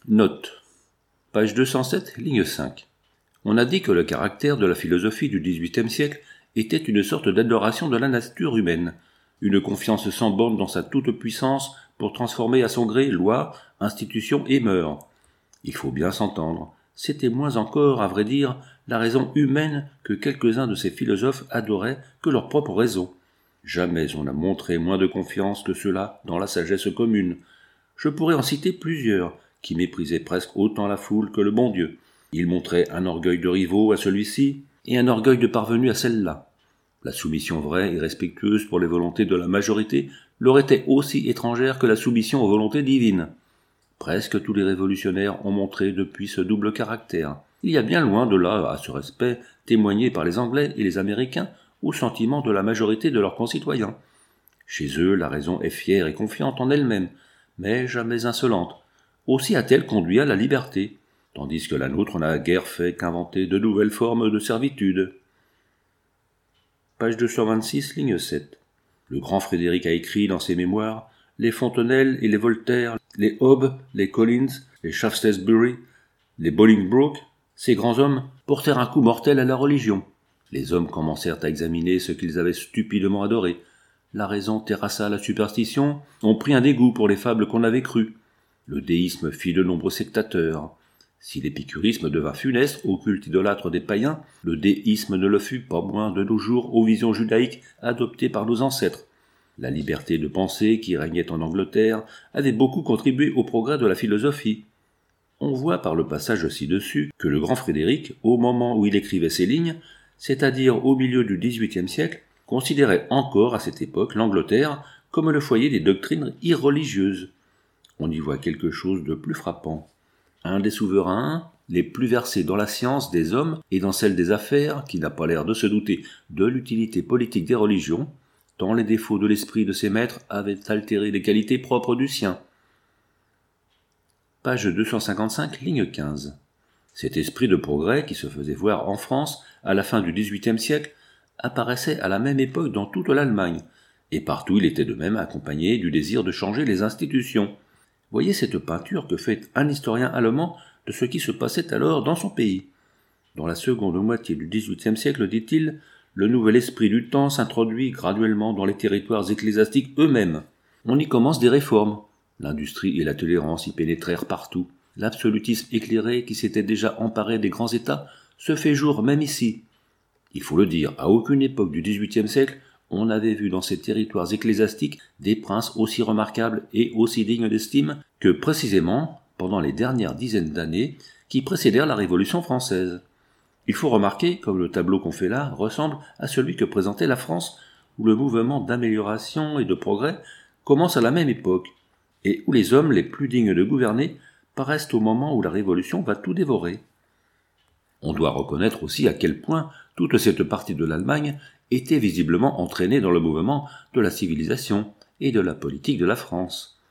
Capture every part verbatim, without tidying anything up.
Note. Page deux cent sept, ligne cinq. On a dit que le caractère de la philosophie du dix-huitième siècle était une sorte d'adoration de la nature humaine, une confiance sans borne dans sa toute-puissance pour transformer à son gré lois, institutions et mœurs. Il faut bien s'entendre, c'était moins encore, à vrai dire, la raison humaine que quelques-uns de ces philosophes adoraient que leur propre raison. Jamais on n'a montré moins de confiance que cela dans la sagesse commune. Je pourrais en citer plusieurs, qui méprisaient presque autant la foule que le bon Dieu. Ils montraient un orgueil de rivaux à celui-ci, et un orgueil de parvenus à celle-là. La soumission vraie et respectueuse pour les volontés de la majorité leur était aussi étrangère que la soumission aux volontés divines. Presque tous les révolutionnaires ont montré depuis ce double caractère. Il y a bien loin de là à ce respect témoigné par les Anglais et les Américains au sentiment de la majorité de leurs concitoyens. Chez eux, la raison est fière et confiante en elle-même, mais jamais insolente. Aussi a-t-elle conduit à la liberté, tandis que la nôtre n'a guère fait qu'inventer de nouvelles formes de servitude. Page deux cent vingt-six, ligne sept. Le grand Frédéric a écrit dans ses mémoires les Fontenelle et les Voltaire, les Hobbes, les Collins, les Shaftesbury, les Bolingbroke, ces grands hommes portèrent un coup mortel à la religion. Les hommes commencèrent à examiner ce qu'ils avaient stupidement adoré. La raison terrassa la superstition, on prit un dégoût pour les fables qu'on avait crues. Le déisme fit de nombreux sectateurs. Si l'épicurisme devint funeste au culte idolâtre des païens, le déisme ne le fut pas moins de nos jours aux visions judaïques adoptées par nos ancêtres. La liberté de pensée qui régnait en Angleterre avait beaucoup contribué au progrès de la philosophie. On voit par le passage ci-dessus que le grand Frédéric, au moment où il écrivait ces lignes, c'est-à-dire au milieu du dix-huitième siècle, considérait encore à cette époque l'Angleterre comme le foyer des doctrines irreligieuses. On y voit quelque chose de plus frappant. Un des souverains, les plus versés dans la science des hommes et dans celle des affaires, qui n'a pas l'air de se douter de l'utilité politique des religions, tant les défauts de l'esprit de ses maîtres avaient altéré les qualités propres du sien. Page deux cent cinquante-cinq, ligne quinze. Cet esprit de progrès qui se faisait voir en France à la fin du dix-huitième siècle apparaissait à la même époque dans toute l'Allemagne, et partout il était de même accompagné du désir de changer les institutions. Voyez cette peinture que fait un historien allemand de ce qui se passait alors dans son pays. Dans la seconde moitié du dix-huitième siècle, dit-il, le nouvel esprit du temps s'introduit graduellement dans les territoires ecclésiastiques eux-mêmes. On y commence des réformes. L'industrie et la tolérance y pénétrèrent partout. L'absolutisme éclairé qui s'était déjà emparé des grands États se fait jour même ici. Il faut le dire, à aucune époque du dix-huitième siècle, on n'avait vu dans ces territoires ecclésiastiques des princes aussi remarquables et aussi dignes d'estime que précisément pendant les dernières dizaines d'années qui précédèrent la Révolution française. Il faut remarquer, comme le tableau qu'on fait là ressemble à celui que présentait la France, où le mouvement d'amélioration et de progrès commence à la même époque, et où les hommes les plus dignes de gouverner paraissent au moment où la Révolution va tout dévorer. On doit reconnaître aussi à quel point toute cette partie de l'Allemagne était visiblement entraînée dans le mouvement de la civilisation et de la politique de la France.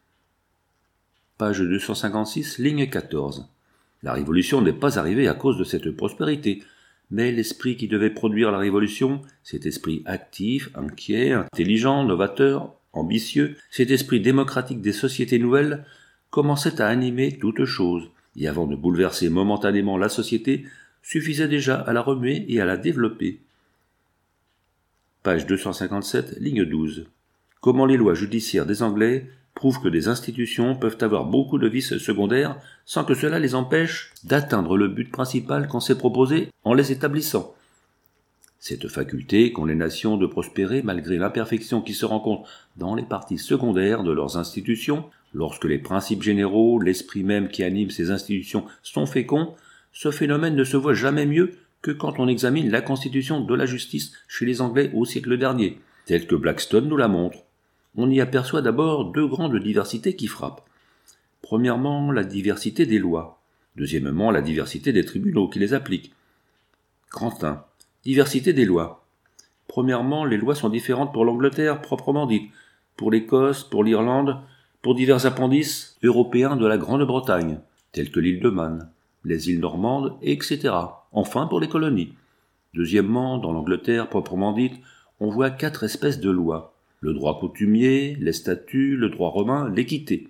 Page deux cent cinquante-six, ligne quatorze. La Révolution n'est pas arrivée à cause de cette prospérité, mais l'esprit qui devait produire la Révolution, cet esprit actif, inquiet, intelligent, novateur, ambitieux, cet esprit démocratique des sociétés nouvelles, commençait à animer toute chose, et avant de bouleverser momentanément la société, suffisait déjà à la remuer et à la développer. Page deux cent cinquante-sept, ligne douze. Comment les lois judiciaires des Anglais prouvent que des institutions peuvent avoir beaucoup de vices secondaires sans que cela les empêche d'atteindre le but principal qu'on s'est proposé en les établissant. Cette faculté qu'ont les nations de prospérer malgré l'imperfection qui se rencontre dans les parties secondaires de leurs institutions, lorsque les principes généraux, l'esprit même qui anime ces institutions sont féconds, ce phénomène ne se voit jamais mieux que quand on examine la constitution de la justice chez les Anglais au siècle dernier, telle que Blackstone nous la montre. On y aperçoit d'abord deux grandes diversités qui frappent. Premièrement, la diversité des lois. Deuxièmement, la diversité des tribunaux qui les appliquent. Grand un. Diversité des lois. Premièrement, les lois sont différentes pour l'Angleterre proprement dite, pour l'Écosse, pour l'Irlande, pour divers appendices européens de la Grande-Bretagne, tels que l'île de Man, les îles normandes, et cetera. Enfin, pour les colonies. Deuxièmement, dans l'Angleterre proprement dite, on voit quatre espèces de lois. Le droit coutumier, les statuts, le droit romain, l'équité.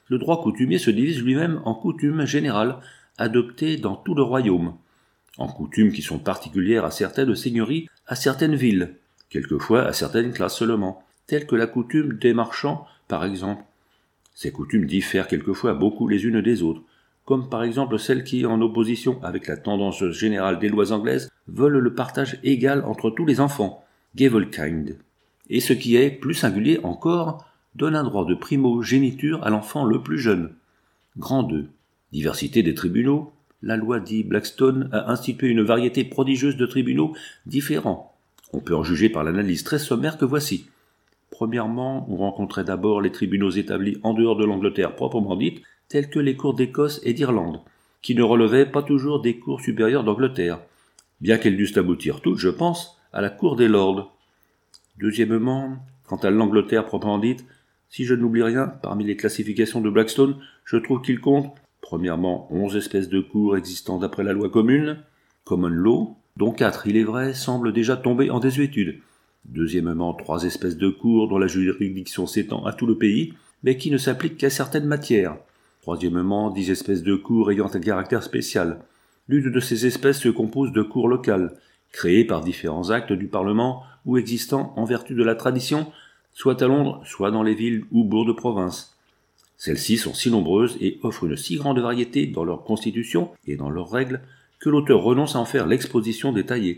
le droit coutumier se divise lui-même en coutumes générales, adoptées dans tout le royaume, en coutumes qui sont particulières à certaines seigneuries, à certaines villes, quelquefois à certaines classes seulement, telles que la coutume des marchands, par exemple. Ces coutumes diffèrent quelquefois beaucoup les unes des autres, comme par exemple celles qui, en opposition avec la tendance générale des lois anglaises, veulent le partage égal entre tous les enfants, Gavelkind, et ce qui est plus singulier encore, donne un droit de primogéniture à l'enfant le plus jeune. Grand deux. Diversité des tribunaux. La loi dit Blackstone a institué une variété prodigieuse de tribunaux différents. On peut en juger par l'analyse très sommaire que voici. Premièrement, on rencontrait d'abord les tribunaux établis en dehors de l'Angleterre proprement dite, tels que les cours d'Écosse et d'Irlande, qui ne relevaient pas toujours des cours supérieures d'Angleterre, bien qu'elles dussent aboutir toutes, je pense, à la cour des lords. Deuxièmement, quant à l'Angleterre proprement dite, si je n'oublie rien, parmi les classifications de Blackstone, je trouve qu'il compte, premièrement, onze espèces de cours existant d'après la loi commune, common law, dont quatre, il est vrai, semblent déjà tomber en désuétude. Deuxièmement, trois espèces de cours dont la juridiction s'étend à tout le pays, mais qui ne s'appliquent qu'à certaines matières. Troisièmement, dix espèces de cours ayant un caractère spécial. L'une de ces espèces se compose de cours locales, créées par différents actes du Parlement ou existant en vertu de la tradition, soit à Londres, soit dans les villes ou bourgs de province. Celles-ci sont si nombreuses et offrent une si grande variété dans leur constitution et dans leurs règles que l'auteur renonce à en faire l'exposition détaillée.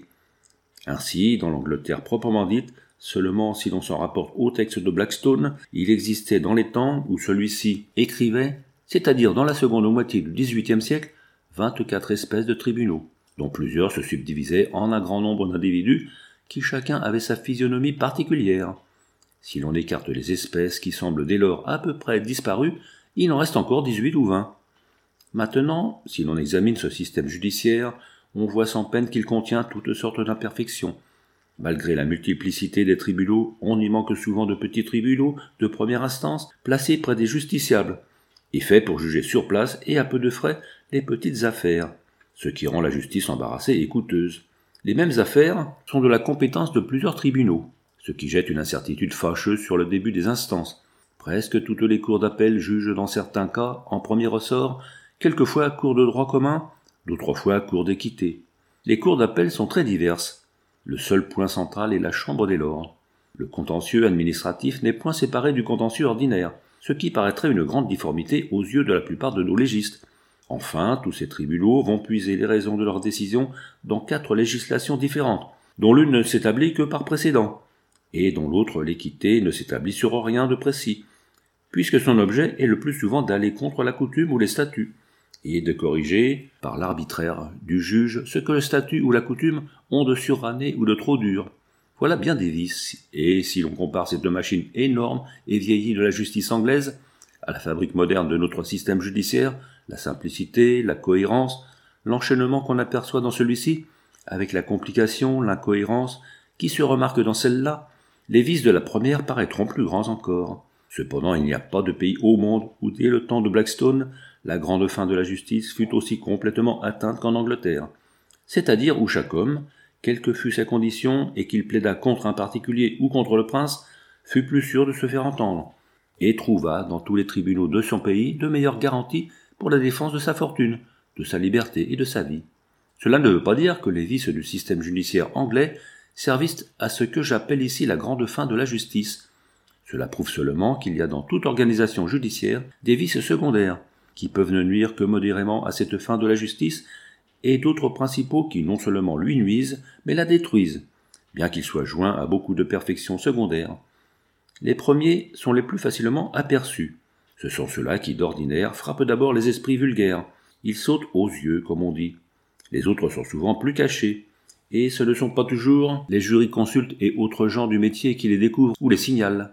Ainsi, dans l'Angleterre proprement dite, seulement si l'on s'en rapporte au texte de Blackstone, il existait dans les temps où celui-ci écrivait, c'est-à-dire dans la seconde moitié du dix-huitième siècle, vingt-quatre espèces de tribunaux, dont plusieurs se subdivisaient en un grand nombre d'individus qui chacun avait sa physionomie particulière. Si l'on écarte les espèces qui semblent dès lors à peu près disparues, il en reste encore dix-huit ou vingt. Maintenant, si l'on examine ce système judiciaire, on voit sans peine qu'il contient toutes sortes d'imperfections. Malgré la multiplicité des tribunaux, on y manque souvent de petits tribunaux de première instance, placés près des justiciables, et faits pour juger sur place et à peu de frais les petites affaires, ce qui rend la justice embarrassée et coûteuse. Les mêmes affaires sont de la compétence de plusieurs tribunaux, ce qui jette une incertitude fâcheuse sur le début des instances. Presque toutes les cours d'appel jugent dans certains cas en premier ressort, quelquefois cours de droit commun, d'autres fois cours d'équité. Les cours d'appel sont très diverses. Le seul point central est la chambre des lords. Le contentieux administratif n'est point séparé du contentieux ordinaire, ce qui paraîtrait une grande difformité aux yeux de la plupart de nos légistes. Enfin, tous ces tribunaux vont puiser les raisons de leurs décisions dans quatre législations différentes, dont l'une ne s'établit que par précédent, et dont l'autre, l'équité, ne s'établit sur rien de précis, puisque son objet est le plus souvent d'aller contre la coutume ou les statuts, et de corriger, par l'arbitraire du juge, ce que le statut ou la coutume ont de suranné ou de trop dur. Voilà bien des vices, et si l'on compare cette machine énorme et vieillie de la justice anglaise à la fabrique moderne de notre système judiciaire, la simplicité, la cohérence, l'enchaînement qu'on aperçoit dans celui-ci, avec la complication, l'incohérence, qui se remarque dans celle-là, les vices de la première paraîtront plus grands encore. Cependant, il n'y a pas de pays au monde où, dès le temps de Blackstone, la grande fin de la justice fut aussi complètement atteinte qu'en Angleterre, c'est-à-dire où chaque homme, quelle que fût sa condition et qu'il plaidât contre un particulier ou contre le prince, fut plus sûr de se faire entendre, et trouva dans tous les tribunaux de son pays de meilleures garanties pour la défense de sa fortune, de sa liberté et de sa vie. Cela ne veut pas dire que les vices du système judiciaire anglais servissent à ce que j'appelle ici la grande fin de la justice. Cela prouve seulement qu'il y a dans toute organisation judiciaire des vices secondaires, qui peuvent ne nuire que modérément à cette fin de la justice, et d'autres principaux qui non seulement lui nuisent, mais la détruisent, bien qu'ils soient joints à beaucoup de perfections secondaires. Les premiers sont les plus facilement aperçus. Ce sont ceux-là qui, d'ordinaire, frappent d'abord les esprits vulgaires. Ils sautent aux yeux, comme on dit. Les autres sont souvent plus cachés, et ce ne sont pas toujours les jurisconsultes et autres gens du métier qui les découvrent ou les signalent.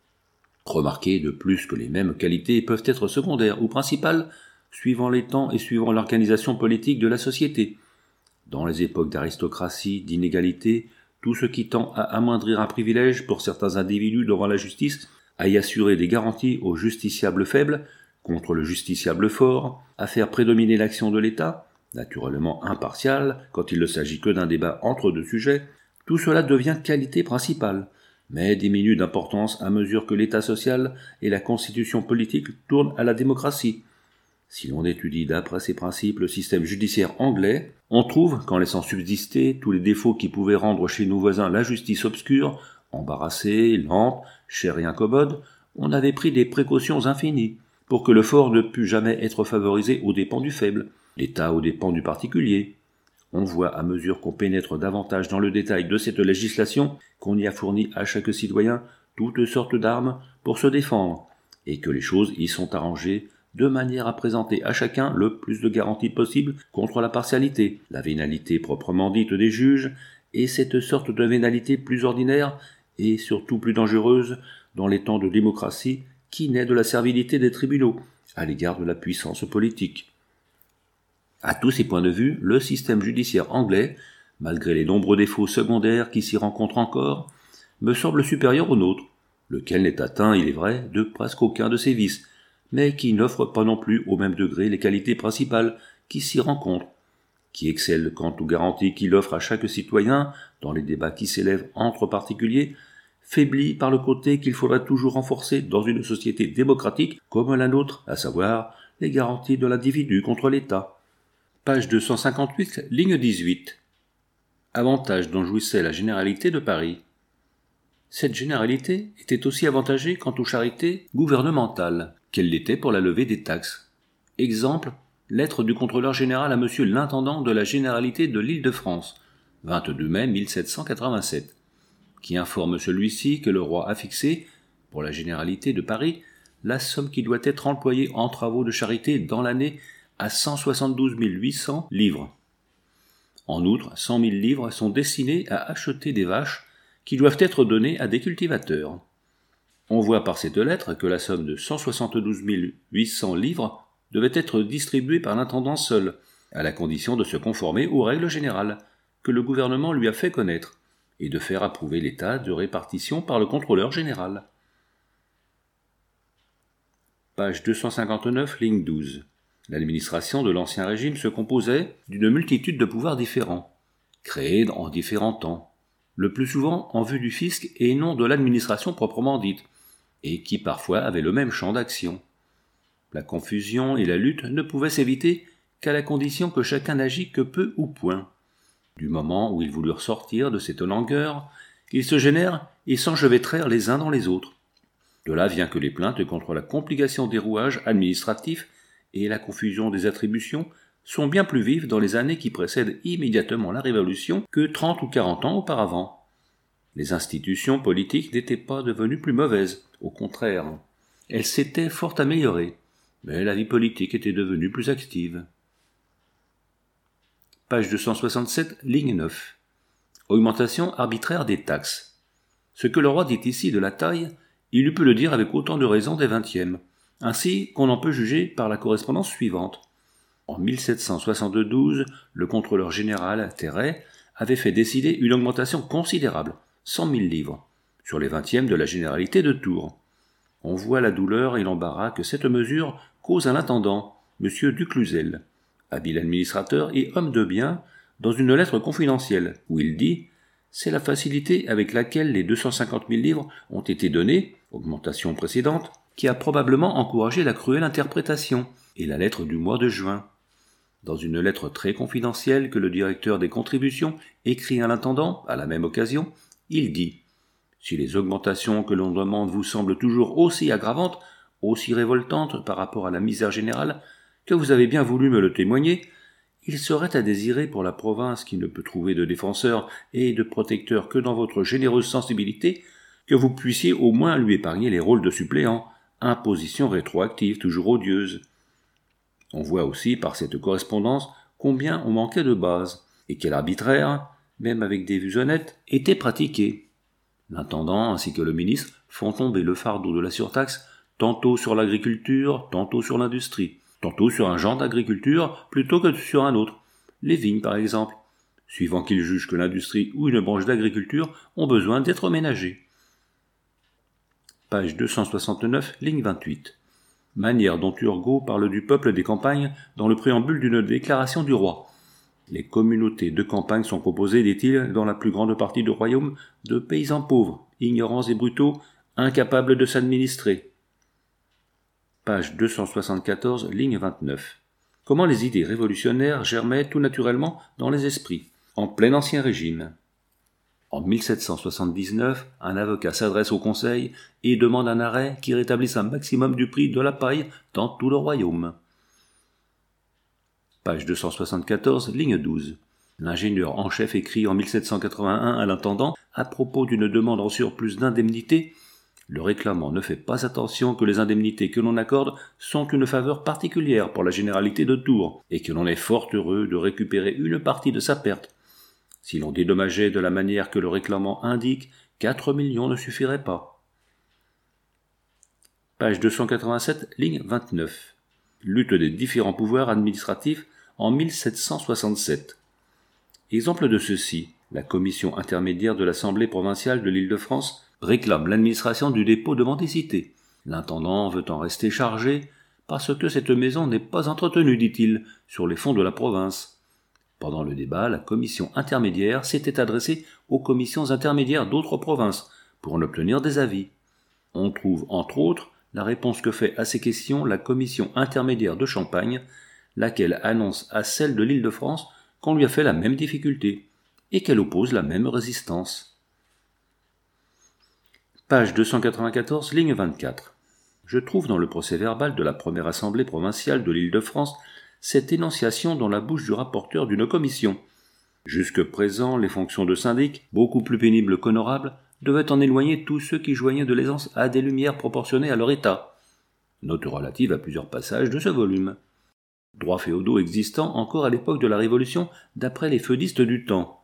Remarquez de plus que les mêmes qualités peuvent être secondaires ou principales, suivant les temps et suivant l'organisation politique de la société. Dans les époques d'aristocratie, d'inégalité, tout ce qui tend à amoindrir un privilège pour certains individus devant la justice, à y assurer des garanties au justiciable faible contre le justiciable fort, à faire prédominer l'action de l'État, naturellement impartial quand il ne s'agit que d'un débat entre deux sujets, tout cela devient qualité principale, mais diminue d'importance à mesure que l'état social et la constitution politique tournent à la démocratie. Si l'on étudie d'après ces principes le système judiciaire anglais, on trouve qu'en laissant subsister tous les défauts qui pouvaient rendre chez nos voisins la justice obscure, embarrassée, lente, chère et incommode, on avait pris des précautions infinies pour que le fort ne pût jamais être favorisé aux dépens du faible, l'État aux dépens du particulier. On voit à mesure qu'on pénètre davantage dans le détail de cette législation qu'on y a fourni à chaque citoyen toutes sortes d'armes pour se défendre, et que les choses y sont arrangées de manière à présenter à chacun le plus de garanties possible contre la partialité, la vénalité proprement dite des juges, et cette sorte de vénalité plus ordinaire et surtout plus dangereuse dans les temps de démocratie qui naît de la servilité des tribunaux à l'égard de la puissance politique. À tous ces points de vue, le système judiciaire anglais, malgré les nombreux défauts secondaires qui s'y rencontrent encore, me semble supérieur au nôtre, lequel n'est atteint, il est vrai, de presque aucun de ses vices, mais qui n'offre pas non plus au même degré les qualités principales qui s'y rencontrent, qui excelle quant aux garanties qu'il offre à chaque citoyen dans les débats qui s'élèvent entre particuliers, faibli par le côté qu'il faudrait toujours renforcer dans une société démocratique comme la nôtre, à savoir les garanties de l'individu contre l'État. Page deux cent cinquante-huit, ligne dix-huit. Avantage dont jouissait la généralité de Paris. Cette généralité était aussi avantagée quant aux charités gouvernementales, qu'elle l'était pour la levée des taxes. Exemple, lettre du contrôleur général à monsieur l'intendant de la généralité de l'Île-de-France, vingt-deux mai mille sept cent quatre-vingt-sept, qui informe celui-ci que le roi a fixé, pour la généralité de Paris, la somme qui doit être employée en travaux de charité dans l'année à cent soixante-douze mille huit cents livres. En outre, cent mille livres sont destinés à acheter des vaches qui doivent être données à des cultivateurs. On voit par cette lettre que la somme de cent soixante-douze mille huit cents livres devait être distribuée par l'intendant seul, à la condition de se conformer aux règles générales que le gouvernement lui a fait connaître, et de faire approuver l'état de répartition par le contrôleur général. Page deux cent cinquante-neuf, ligne douze. L'administration de l'Ancien Régime se composait d'une multitude de pouvoirs différents, créés en différents temps, le plus souvent en vue du fisc et non de l'administration proprement dite, et qui parfois avaient le même champ d'action. La confusion et la lutte ne pouvaient s'éviter qu'à la condition que chacun n'agît que peu ou point. Du moment où ils voulurent sortir de cette langueur, ils se gênèrent et s'enchevêtrèrent les uns dans les autres. De là vient que les plaintes contre la complication des rouages administratifs et la confusion des attributions sont bien plus vives dans les années qui précèdent immédiatement la Révolution que trente ou quarante ans auparavant. Les institutions politiques n'étaient pas devenues plus mauvaises, au contraire. Elles s'étaient fort améliorées, mais la vie politique était devenue plus active. Page deux cent soixante-sept, ligne neuf. Augmentation arbitraire des taxes. Ce que le roi dit ici de la taille, il eût pu le dire avec autant de raison des vingtièmes. Ainsi qu'on en peut juger par la correspondance suivante. En mille sept cent soixante-douze, le contrôleur général, Terray, avait fait décider une augmentation considérable, cent mille livres, sur les vingtièmes de la généralité de Tours. On voit la douleur et l'embarras que cette mesure cause à l'intendant, M. Ducluzel, habile administrateur et homme de bien, dans une lettre confidentielle, où il dit « C'est la facilité avec laquelle les deux cent cinquante mille livres ont été donnés, augmentation précédente, qui a probablement encouragé la cruelle interprétation, et la lettre du mois de juin. » Dans une lettre très confidentielle que le directeur des contributions écrit à l'intendant, à la même occasion, il dit « Si les augmentations que l'on demande vous semblent toujours aussi aggravantes, aussi révoltantes par rapport à la misère générale, que vous avez bien voulu me le témoigner, il serait à désirer pour la province qui ne peut trouver de défenseur et de protecteur que dans votre généreuse sensibilité, que vous puissiez au moins lui épargner les rôles de suppléant, imposition rétroactive toujours odieuse. » On voit aussi par cette correspondance combien on manquait de base, et quel arbitraire, même avec des vues honnêtes, était pratiqué. L'intendant ainsi que le ministre font tomber le fardeau de la surtaxe tantôt sur l'agriculture, tantôt sur l'industrie, tantôt sur un genre d'agriculture plutôt que sur un autre, les vignes par exemple, suivant qu'ils jugent que l'industrie ou une branche d'agriculture ont besoin d'être ménagées. Page deux cent soixante-neuf, ligne vingt-huit. Manière dont Turgot parle du peuple des campagnes dans le préambule d'une déclaration du roi. Les communautés de campagne sont composées, dit-il, dans la plus grande partie du royaume, de paysans pauvres, ignorants et brutaux, incapables de s'administrer. Page deux cent soixante-quatorze, ligne vingt-neuf. Comment les idées révolutionnaires germaient tout naturellement dans les esprits, en plein Ancien Régime. En mille sept cent soixante-dix-neuf, un avocat s'adresse au Conseil et demande un arrêt qui rétablisse un maximum du prix de la paille dans tout le royaume. Page deux cent soixante-quatorze, ligne douze. L'ingénieur en chef écrit en mille sept cent quatre-vingt-un à l'intendant à propos d'une demande en surplus d'indemnité. Le réclamant ne fait pas attention que les indemnités que l'on accorde sont une faveur particulière pour la généralité de Tours et que l'on est fort heureux de récupérer une partie de sa perte. Si l'on dédommageait de la manière que le réclamant indique, quatre millions ne suffiraient pas. Page deux cent quatre-vingt-sept, ligne vingt-neuf. Lutte des différents pouvoirs administratifs en mille sept cent soixante-sept. Exemple de ceci, la commission intermédiaire de l'Assemblée provinciale de l'Île-de-France réclame l'administration du dépôt de mendicité. L'intendant veut en rester chargé parce que cette maison n'est pas entretenue, dit-il, sur les fonds de la province. Pendant le débat, la commission intermédiaire s'était adressée aux commissions intermédiaires d'autres provinces pour en obtenir des avis. On trouve, entre autres, la réponse que fait à ces questions la commission intermédiaire de Champagne, laquelle annonce à celle de l'Île-de-France qu'on lui a fait la même difficulté et qu'elle oppose la même résistance. Page deux cent quatre-vingt-quatorze, ligne vingt-quatre. Je trouve dans le procès-verbal de la première assemblée provinciale de l'Île-de-France cette énonciation dans la bouche du rapporteur d'une commission. Jusque présent, les fonctions de syndic, beaucoup plus pénibles qu'honorables, devaient en éloigner tous ceux qui joignaient de l'aisance à des lumières proportionnées à leur état. Note relative à plusieurs passages de ce volume. Droits féodaux existants encore à l'époque de la Révolution, d'après les feudistes du temps.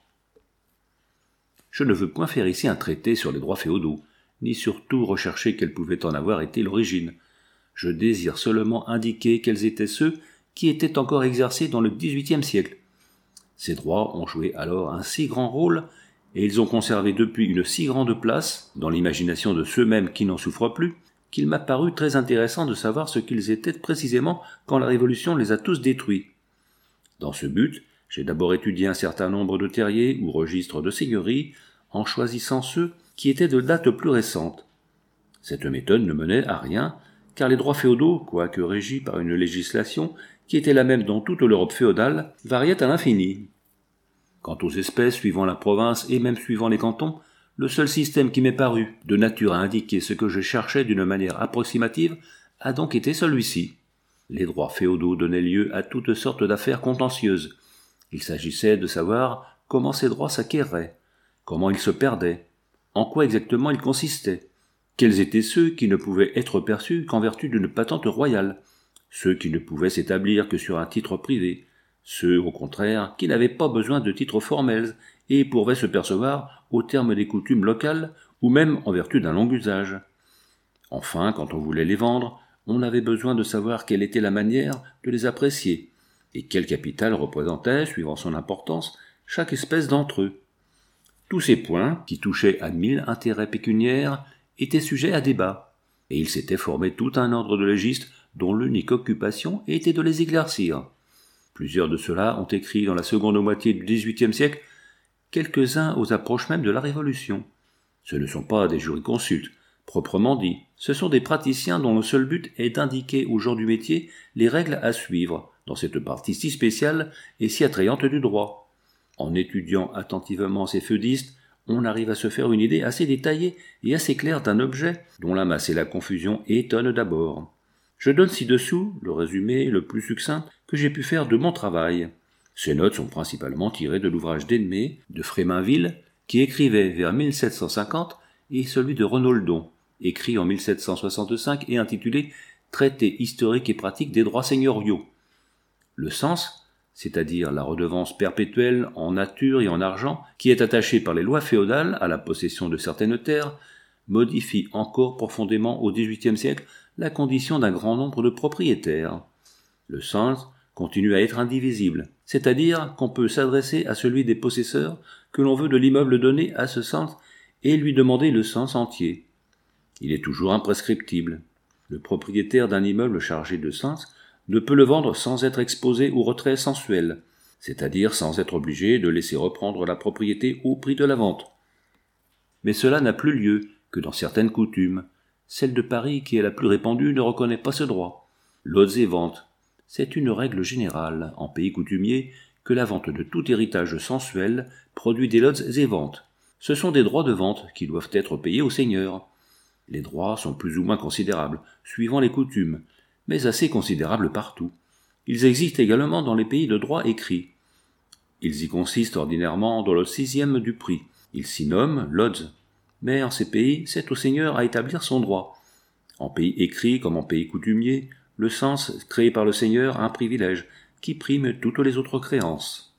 Je ne veux point faire ici un traité sur les droits féodaux, ni surtout rechercher quelle pouvait en avoir été l'origine. Je désire seulement indiquer quels étaient ceux qui étaient encore exercés dans le dix-huitième siècle. Ces droits ont joué alors un si grand rôle, et ils ont conservé depuis une si grande place, dans l'imagination de ceux-mêmes qui n'en souffrent plus, qu'il m'a paru très intéressant de savoir ce qu'ils étaient précisément quand la Révolution les a tous détruits. Dans ce but, j'ai d'abord étudié un certain nombre de terriers ou registres de seigneuries, en choisissant ceux qui étaient de date plus récente. Cette méthode ne menait à rien, car les droits féodaux, quoique régis par une législation qui était la même dans toute l'Europe féodale, variaient à l'infini. Quant aux espèces suivant la province et même suivant les cantons, le seul système qui m'est paru, de nature à indiquer ce que je cherchais d'une manière approximative, a donc été celui-ci. Les droits féodaux donnaient lieu à toutes sortes d'affaires contentieuses. Il s'agissait de savoir comment ces droits s'acquéraient, comment ils se perdaient, en quoi exactement ils consistaient, quels étaient ceux qui ne pouvaient être perçus qu'en vertu d'une patente royale, ceux qui ne pouvaient s'établir que sur un titre privé, ceux, au contraire, qui n'avaient pas besoin de titres formels et pouvaient se percevoir au terme des coutumes locales ou même en vertu d'un long usage. Enfin, quand on voulait les vendre, on avait besoin de savoir quelle était la manière de les apprécier et quel capital représentait, suivant son importance, chaque espèce d'entre eux. Tous ces points, qui touchaient à mille intérêts pécuniaires, étaient sujets à débat, et il s'était formé tout un ordre de légistes dont l'unique occupation était de les éclaircir. Plusieurs de ceux-là ont écrit dans la seconde moitié du dix-huitième siècle, quelques-uns aux approches même de la Révolution. Ce ne sont pas des jurisconsultes, proprement dit, ce sont des praticiens dont le seul but est d'indiquer aux gens du métier les règles à suivre dans cette partie si spéciale et si attrayante du droit. En étudiant attentivement ces feudistes, on arrive à se faire une idée assez détaillée et assez claire d'un objet dont la masse et la confusion étonnent d'abord. Je donne ci-dessous le résumé le plus succinct que j'ai pu faire de mon travail. Ces notes sont principalement tirées de l'ouvrage d'Edmé, de Fréminville, qui écrivait vers mille sept cent cinquante, et celui de Renoldon, écrit en mille sept cent soixante-cinq et intitulé « Traité historique et pratique des droits seigneuriaux ». Le sens, c'est-à-dire la redevance perpétuelle en nature et en argent, qui est attachée par les lois féodales à la possession de certaines terres, modifie encore profondément au dix-huitième siècle la condition d'un grand nombre de propriétaires. Le sens continue à être indivisible, c'est-à-dire qu'on peut s'adresser à celui des possesseurs que l'on veut de l'immeuble donné à ce sens et lui demander le sens entier. Il est toujours imprescriptible. Le propriétaire d'un immeuble chargé de sens ne peut le vendre sans être exposé au retrait sensuel, c'est-à-dire sans être obligé de laisser reprendre la propriété au prix de la vente. mais cela n'a plus lieu que dans certaines coutumes. Celle de Paris, qui est la plus répandue, ne reconnaît pas ce droit. Lods et ventes. C'est une règle générale, en pays coutumier, que la vente de tout héritage sensuel produit des lods et ventes. Ce sont des droits de vente qui doivent être payés au seigneur. Les droits sont plus ou moins considérables, suivant les coutumes, mais assez considérables partout. Ils existent également dans les pays de droit écrit. Ils y consistent ordinairement dans le sixième du prix. Ils s'y nomment lods. Mais en ces pays, c'est au seigneur à établir son droit. En pays écrit comme en pays coutumier, le sens créé par le seigneur a un privilège qui prime toutes les autres créances.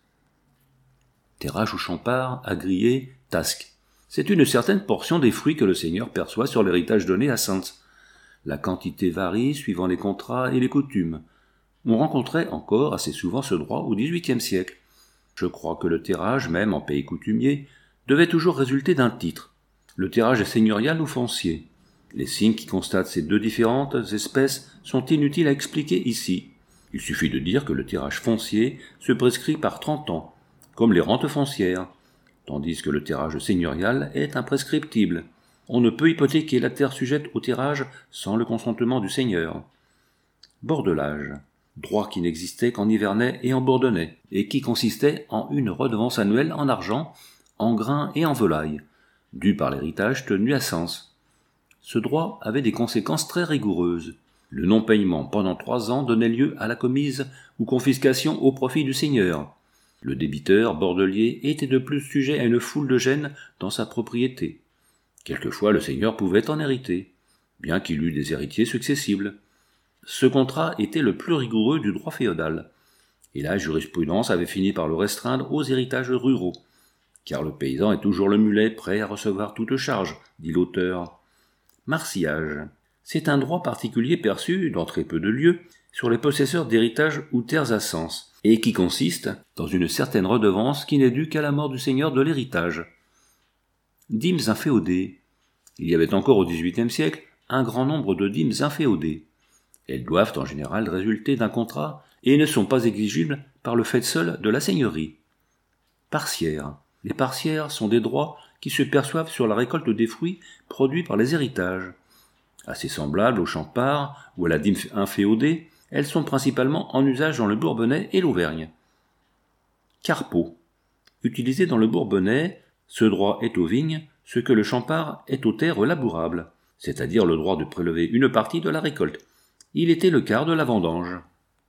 Terrage ou champard, à griller, tasque. C'est une certaine portion des fruits que le seigneur perçoit sur l'héritage donné à Sainte. La quantité varie suivant les contrats et les coutumes. On rencontrait encore assez souvent ce droit au dix-huitième siècle. Je crois que le terrage, même en pays coutumier, devait toujours résulter d'un titre. Le terrage est seigneurial ou foncier. Les signes qui constatent ces deux différentes espèces sont inutiles à expliquer ici. Il suffit de dire que le terrage foncier se prescrit par trente ans, comme les rentes foncières, tandis que le terrage seigneurial est imprescriptible. On ne peut hypothéquer la terre sujette au terrage sans le consentement du seigneur. Bordelage, droit qui n'existait qu'en Nivernais et en Bourdonnais, et qui consistait en une redevance annuelle en argent, en grains et en volaille, due par l'héritage tenu à Sens. Ce droit avait des conséquences très rigoureuses. Le non-paiement pendant trois ans donnait lieu à la commise ou confiscation au profit du seigneur. Le débiteur bordelier était de plus sujet à une foule de gênes dans sa propriété. Quelquefois le seigneur pouvait en hériter, bien qu'il eût des héritiers successibles. Ce contrat était le plus rigoureux du droit féodal, et la jurisprudence avait fini par le restreindre aux héritages ruraux, car le paysan est toujours le mulet prêt à recevoir toute charge, dit l'auteur. Marsillage. C'est un droit particulier perçu, dans très peu de lieux, sur les possesseurs d'héritages ou terres à sens, et qui consiste dans une certaine redevance qui n'est due qu'à la mort du seigneur de l'héritage. Dîmes inféodées. Il y avait encore au dix-huitième siècle un grand nombre de dîmes inféodées. Elles doivent en général résulter d'un contrat et ne sont pas exigibles par le fait seul de la seigneurie. Parcières. Les parcières sont des droits qui se perçoivent sur la récolte des fruits produits par les héritages. Assez semblables au champard ou à la dîme inféodée, elles sont principalement en usage dans le Bourbonnais et l'Auvergne. Carpeaux. Utilisé dans le Bourbonnais, ce droit est aux vignes, ce que le champard est aux terres labourables, c'est-à-dire le droit de prélever une partie de la récolte. Il était le quart de la vendange.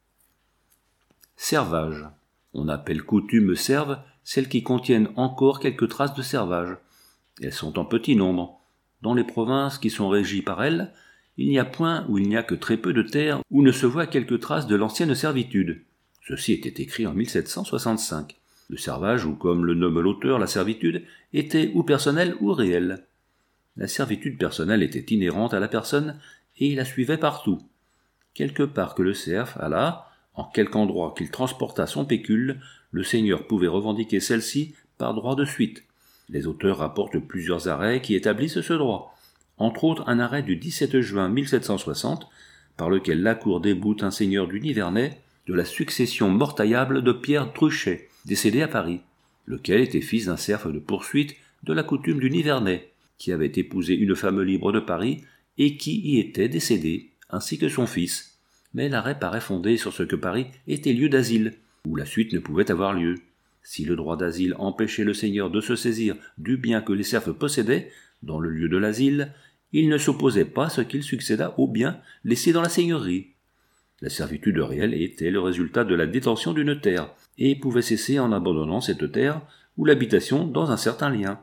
Servage. On appelle coutume serve celles qui contiennent encore quelques traces de servage. Elles sont en petit nombre. Dans les provinces qui sont régies par elles, il n'y a point ou il n'y a que très peu de terres où ne se voient quelques traces de l'ancienne servitude. Ceci était écrit en mille sept cent soixante-cinq. Le servage, ou comme le nomme l'auteur, la servitude, était ou personnelle ou réelle. La servitude personnelle était inhérente à la personne et la suivait partout. Quelque part que le serf allât, en quelque endroit qu'il transportât son pécule, le seigneur pouvait revendiquer celle-ci par droit de suite. Les auteurs rapportent plusieurs arrêts qui établissent ce droit, entre autres un arrêt du dix-sept juin mille sept cent soixante, par lequel la cour déboute un seigneur du Nivernais de la succession mortaillable de Pierre Truchet, décédé à Paris, lequel était fils d'un serf de poursuite de la coutume du Nivernais, qui avait épousé une femme libre de Paris et qui y était décédé, ainsi que son fils. Mais l'arrêt paraît fondé sur ce que Paris était lieu d'asile, où la suite ne pouvait avoir lieu. Si le droit d'asile empêchait le seigneur de se saisir du bien que les serfs possédaient dans le lieu de l'asile, il ne s'opposait pas à ce qu'il succédât au bien laissé dans la seigneurie. La servitude réelle était le résultat de la détention d'une terre, et pouvait cesser en abandonnant cette terre ou l'habitation dans un certain lien.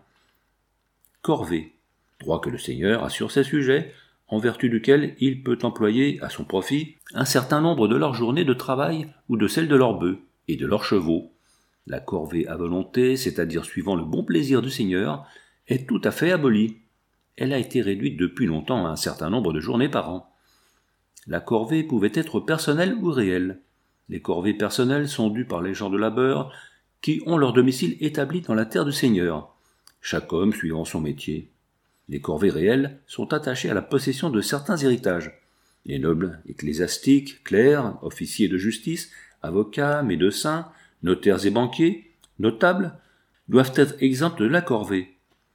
Corvée, droit que le seigneur a sur ses sujets, en vertu duquel il peut employer à son profit un certain nombre de leurs journées de travail ou de celles de leurs bœufs et de leurs chevaux. La corvée à volonté, c'est-à-dire suivant le bon plaisir du seigneur, est tout à fait abolie. Elle a été réduite depuis longtemps à un certain nombre de journées par an. La corvée pouvait être personnelle ou réelle. Les corvées personnelles sont dues par les gens de labeur qui ont leur domicile établi dans la terre du seigneur, chaque homme suivant son métier. Les corvées réelles sont attachées à la possession de certains héritages. Les nobles ecclésiastiques, clercs, officiers de justice, avocats, médecins, notaires et banquiers, notables, doivent être exempts de la corvée.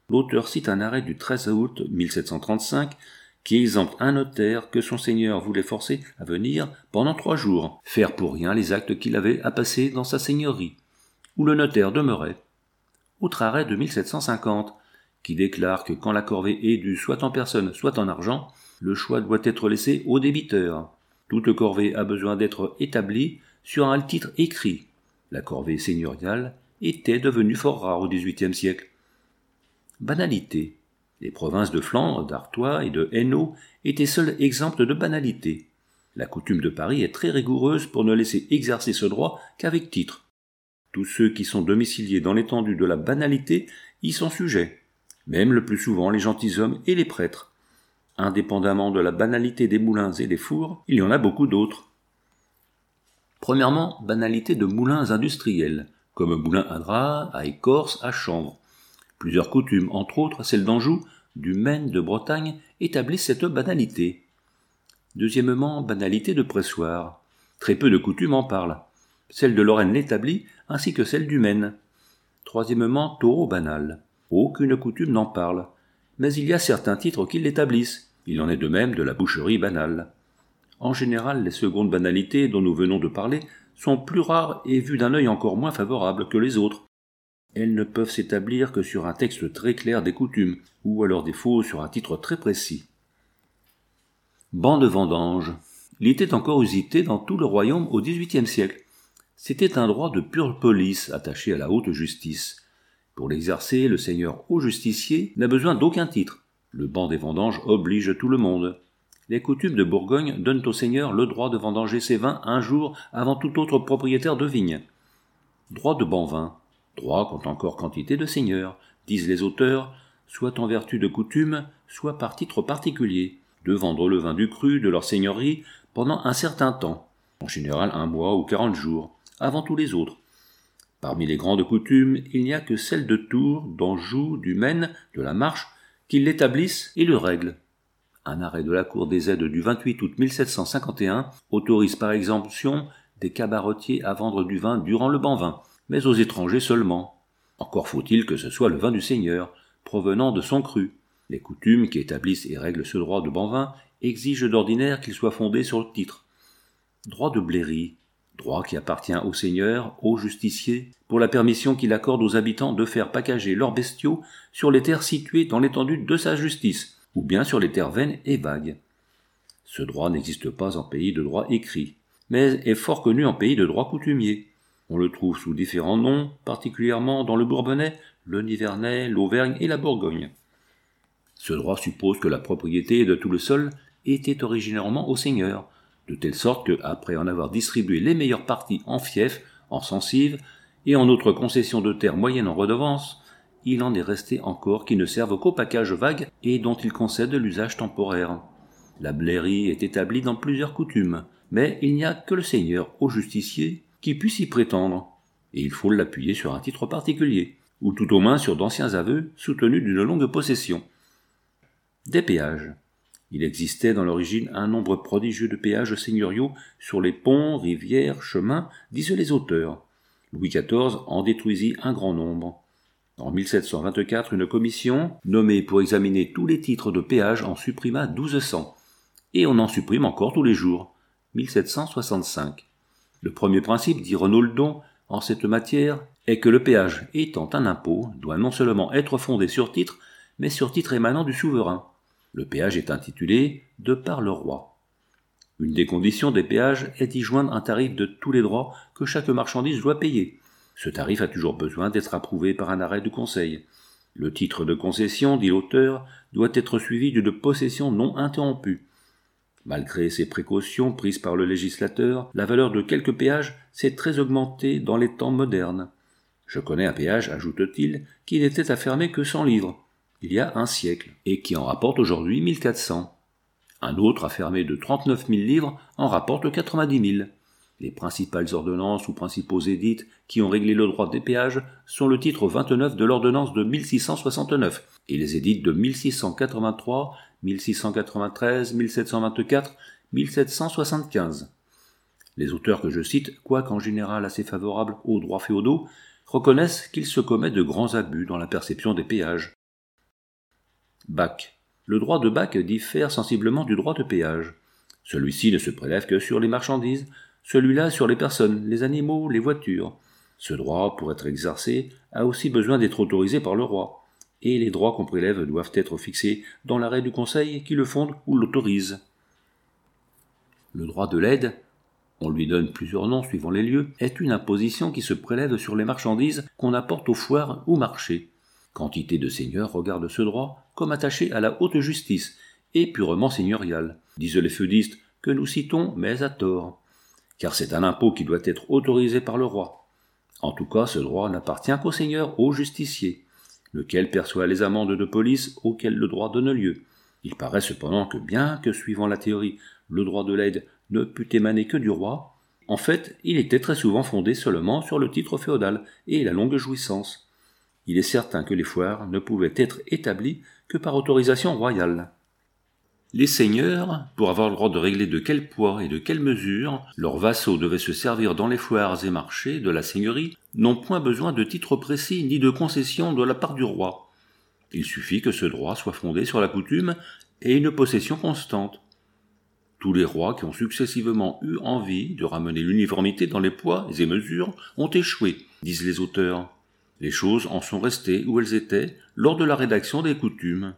l'auteur cite un arrêt du treize août mille sept cent trente-cinq qui exempte un notaire que son seigneur voulait forcer à venir pendant trois jours, faire pour rien les actes qu'il avait à passer dans sa seigneurie, où le notaire demeurait. Autre arrêt de mille sept cent cinquante, qui déclare que quand la corvée est due soit en personne, soit en argent, le choix doit être laissé au débiteur. Toute corvée a besoin d'être établie sur un titre écrit. La corvée seigneuriale était devenue fort rare au dix-huitième siècle. Banalité. Les provinces de Flandre, d'Artois et de Hainaut étaient seuls exemples de banalité. La coutume de Paris est très rigoureuse pour ne laisser exercer ce droit qu'avec titre. Tous ceux qui sont domiciliés dans l'étendue de la banalité y sont sujets, même le plus souvent les gentilshommes et les prêtres. Indépendamment de la banalité des moulins et des fours, il y en a beaucoup d'autres. Premièrement, banalité de moulins industriels, comme moulins à drap, à écorce, à chanvre. Plusieurs coutumes, entre autres celles d'Anjou, du Maine, de Bretagne, établissent cette banalité. Deuxièmement, banalité de pressoir. Très peu de coutumes en parlent. Celle de Lorraine l'établit, ainsi que celle du Maine. Troisièmement, taureau banal. Aucune coutume n'en parle. Mais il y a certains titres qui l'établissent. Il en est de même de la boucherie banale. En général, les secondes banalités dont nous venons de parler sont plus rares et vues d'un œil encore moins favorable que les autres. Elles ne peuvent s'établir que sur un texte très clair des coutumes, ou alors défaut sur un titre très précis. Ban de vendange. Il était encore usité dans tout le royaume au dix-huitième siècle. C'était un droit de pure police attaché à la haute justice. Pour l'exercer, le seigneur ou justicier n'a besoin d'aucun titre. Le ban des vendanges oblige tout le monde. Les coutumes de Bourgogne donnent au seigneur le droit de vendanger ses vins un jour avant tout autre propriétaire de vigne. Droit de ban-vin. Droit compte encore quantité de seigneurs, disent les auteurs, soit en vertu de coutume, soit par titre particulier, de vendre le vin du cru de leur seigneurie pendant un certain temps, en général un mois ou quarante jours, avant tous les autres. Parmi les grandes coutumes, il n'y a que celles de Tours, d'Anjou, du Maine, de la Marche, qui l'établissent et le règlent. Un arrêt de la Cour des aides du vingt-huit août mille sept cent cinquante et un autorise par exemption des cabaretiers à vendre du vin durant le ban-vin, mais aux étrangers seulement. Encore faut-il que ce soit le vin du seigneur, provenant de son cru. Les coutumes qui établissent et règlent ce droit de ban-vin exigent d'ordinaire qu'il soit fondé sur le titre. Droit de blairie, droit qui appartient au seigneur, au justicier, pour la permission qu'il accorde aux habitants de faire packager leurs bestiaux sur les terres situées dans l'étendue de sa justice, ou bien sur les terres vaines et vagues. Ce droit n'existe pas en pays de droit écrit, mais est fort connu en pays de droit coutumier. On le trouve sous différents noms, particulièrement dans le Bourbonnais, le Nivernais, l'Auvergne et la Bourgogne. Ce droit suppose que la propriété de tout le sol était originairement au seigneur, de telle sorte que, après en avoir distribué les meilleures parties en fief, en censive et en autres concessions de terre moyennes en redevance, il en est resté encore qui ne servent qu'au package vague et dont il concède l'usage temporaire. La blairie est établie dans plusieurs coutumes, mais il n'y a que le seigneur au justicier qui puisse y prétendre, et il faut l'appuyer sur un titre particulier, ou tout au moins sur d'anciens aveux soutenus d'une longue possession. Des péages. Il existait dans l'origine un nombre prodigieux de péages seigneuriaux sur les ponts, rivières, chemins, disent les auteurs. Louis quatorze en détruisit un grand nombre. En mille sept cent vingt-quatre, une commission, nommée pour examiner tous les titres de péage, en supprima douze cents, et on en supprime encore tous les jours. mille sept cent soixante-cinq. Le premier principe, dit Renaudon, en cette matière, est que le péage, étant un impôt, doit non seulement être fondé sur titre, mais sur titre émanant du souverain. Le péage est intitulé « de par le roi ». Une des conditions des péages est d'y joindre un tarif de tous les droits que chaque marchandise doit payer. Ce tarif a toujours besoin d'être approuvé par un arrêt du Conseil. Le titre de concession, dit l'auteur, doit être suivi d'une possession non interrompue. Malgré ces précautions prises par le législateur, la valeur de quelques péages s'est très augmentée dans les temps modernes. Je connais un péage, ajoute-t-il, qui n'était à fermer que cent livres, il y a un siècle, et qui en rapporte aujourd'hui mille quatre cents. Un autre à fermer de trente-neuf mille livres en rapporte quatre-vingt-dix mille. Les principales ordonnances ou principaux édits qui ont réglé le droit des péages sont le titre vingt-neuf de l'ordonnance de mille six cent soixante-neuf et les édits de mille six cent quatre-vingt-trois, mille six cent quatre-vingt-treize, mille sept cent vingt-quatre, mille sept cent soixante-quinze. Les auteurs que je cite, quoique en général assez favorables aux droits féodaux, reconnaissent qu'il se commet de grands abus dans la perception des péages. Bac. Le droit de bac diffère sensiblement du droit de péage. Celui-ci ne se prélève que sur les marchandises, celui-là sur les personnes, les animaux, les voitures. Ce droit, pour être exercé, a aussi besoin d'être autorisé par le roi, et les droits qu'on prélève doivent être fixés dans l'arrêt du Conseil qui le fonde ou l'autorise. Le droit de l'aide, on lui donne plusieurs noms suivant les lieux, est une imposition qui se prélève sur les marchandises qu'on apporte aux foires ou marchés. Quantité de seigneurs regarde ce droit comme attaché à la haute justice et purement seigneurial, disent les feudistes que nous citons, mais à tort, car c'est un impôt qui doit être autorisé par le roi. En tout cas, ce droit n'appartient qu'au seigneur, au justicier, lequel perçoit les amendes de police auxquelles le droit donne lieu. Il paraît cependant que bien que, suivant la théorie, le droit de l'aide ne pût émaner que du roi, en fait, il était très souvent fondé seulement sur le titre féodal et la longue jouissance. Il est certain que les foires ne pouvaient être établies que par autorisation royale. Les seigneurs, pour avoir le droit de régler de quel poids et de quelle mesure leurs vassaux devaient se servir dans les foires et marchés de la seigneurie, n'ont point besoin de titre précis ni de concession de la part du roi. Il suffit que ce droit soit fondé sur la coutume et une possession constante. Tous les rois qui ont successivement eu envie de ramener l'uniformité dans les poids et mesures ont échoué, disent les auteurs. Les choses en sont restées où elles étaient lors de la rédaction des coutumes.